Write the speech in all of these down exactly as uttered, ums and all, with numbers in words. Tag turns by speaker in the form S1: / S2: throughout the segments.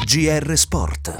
S1: G R Sport.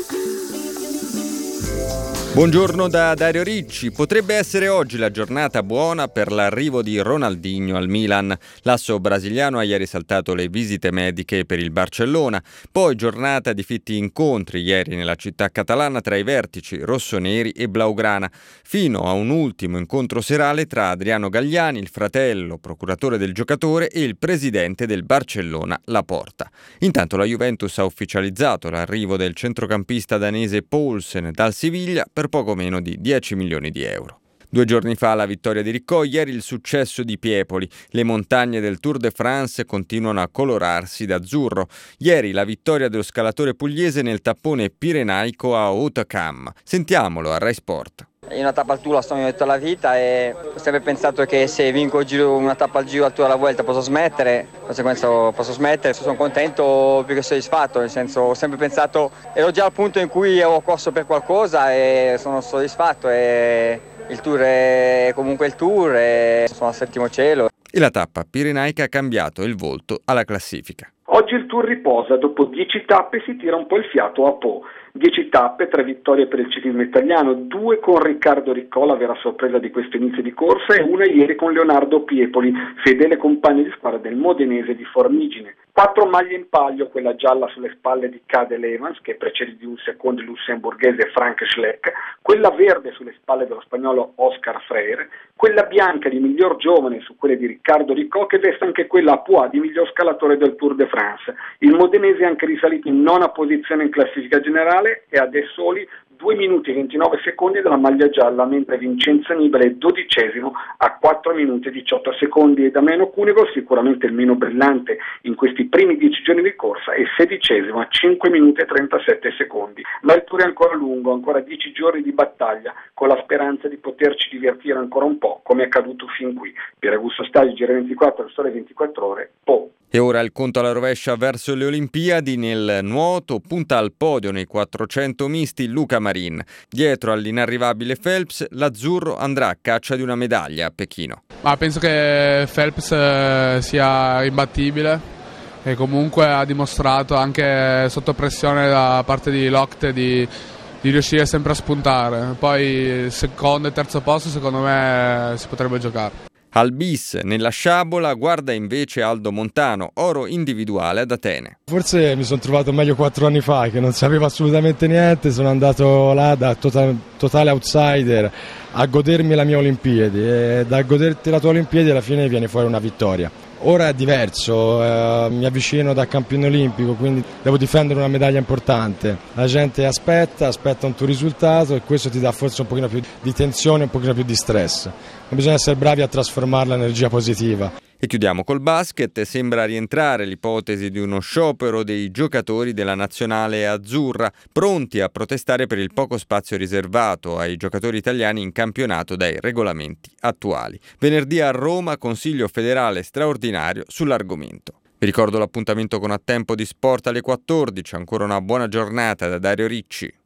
S2: Buongiorno da Dario Ricci. Potrebbe essere oggi la giornata buona per l'arrivo di Ronaldinho al Milan. L'asso brasiliano ha ieri saltato le visite mediche per il Barcellona. Poi giornata di fitti incontri ieri nella città catalana tra i vertici rossoneri e blaugrana, fino a un ultimo incontro serale tra Adriano Galliani, il fratello procuratore del giocatore, e il presidente del Barcellona, Laporta. Intanto la Juventus ha ufficializzato l'arrivo del centrocampista danese Poulsen dal Siviglia per poco meno di dieci milioni di euro. Due giorni fa la vittoria di Riccò, ieri il successo di Piepoli. Le montagne del Tour de France continuano a colorarsi d'azzurro. Ieri la vittoria dello scalatore pugliese nel tappone pirenaico a Hautacam. Sentiamolo a Rai Sport.
S3: Io una tappa al Tour la sto tutta la vita e ho sempre pensato che se vinco il giro, una tappa al Giro al Tour alla Vuelta posso smettere, di conseguenza posso smettere. Sono contento più che soddisfatto, nel senso ho sempre pensato, ero già al punto in cui ho corso per qualcosa e sono soddisfatto e il Tour è comunque il Tour e sono al settimo cielo.
S2: E la tappa pirenaica ha cambiato il volto alla classifica.
S4: Oggi il Tour riposa, dopo dieci tappe si tira un po' il fiato a Po. Dieci tappe, tre vittorie per il ciclismo italiano, due con Riccardo Riccò, la vera sorpresa di questo inizio di corsa, e una ieri con Leonardo Piepoli, fedele compagno di squadra del modenese di Formigine. Quattro maglie in palio, quella gialla sulle spalle di Cadel Evans, che precede di un secondo il lussemburghese Frank Schleck, quella verde sulle spalle dello spagnolo Oscar Freire, quella bianca di miglior giovane su quelle di Riccardo Riccò, che veste anche quella a Poix di miglior scalatore del Tour de France. Il modenese è anche risalito in nona posizione in classifica generale e ha dei soli due minuti e ventinove secondi della maglia gialla, mentre Vincenzo Nibali è dodicesimo a quattro minuti e diciotto secondi, e Damiano Cunego, sicuramente il meno brillante in questi primi dieci giorni di corsa, è sedicesimo a cinque minuti e trentasette secondi. Ma il Tour è ancora lungo, ancora dieci giorni di battaglia, con la speranza di poterci divertire ancora un po', come è accaduto fin qui. Pier Augusto Staggi, G R ventiquattro, il Sole ventiquattro Ore, Po.
S2: E ora il conto alla rovescia verso le Olimpiadi. Nel nuoto punta al podio nei quattrocento misti Luca Marin. Dietro all'inarrivabile Phelps, l'azzurro andrà a caccia di una medaglia a Pechino.
S5: Ma penso che Phelps eh, sia imbattibile e comunque ha dimostrato anche sotto pressione da parte di Lochte di, di riuscire sempre a spuntare. Poi secondo e terzo posto secondo me si potrebbe giocare.
S2: Al bis nella sciabola guarda invece Aldo Montano, oro individuale ad Atene.
S6: Forse mi sono trovato meglio quattro anni fa, che non sapevo assolutamente niente, sono andato là da total, totale outsider a godermi la mia Olimpiadi, e da goderti la tua Olimpiadi alla fine viene fuori una vittoria. Ora è diverso, eh, mi avvicino da campione olimpico, quindi devo difendere una medaglia importante. La gente aspetta, aspetta un tuo risultato e questo ti dà forse un pochino più di tensione, un pochino più di stress. Ma bisogna essere bravi a trasformarla in energia positiva.
S2: E chiudiamo col basket. Sembra rientrare l'ipotesi di uno sciopero dei giocatori della nazionale azzurra, pronti a protestare per il poco spazio riservato ai giocatori italiani in campionato dai regolamenti attuali. Venerdì a Roma, Consiglio federale straordinario sull'argomento. Vi ricordo l'appuntamento con A Tempo di Sport alle quattordici. Ancora una buona giornata da Dario Ricci.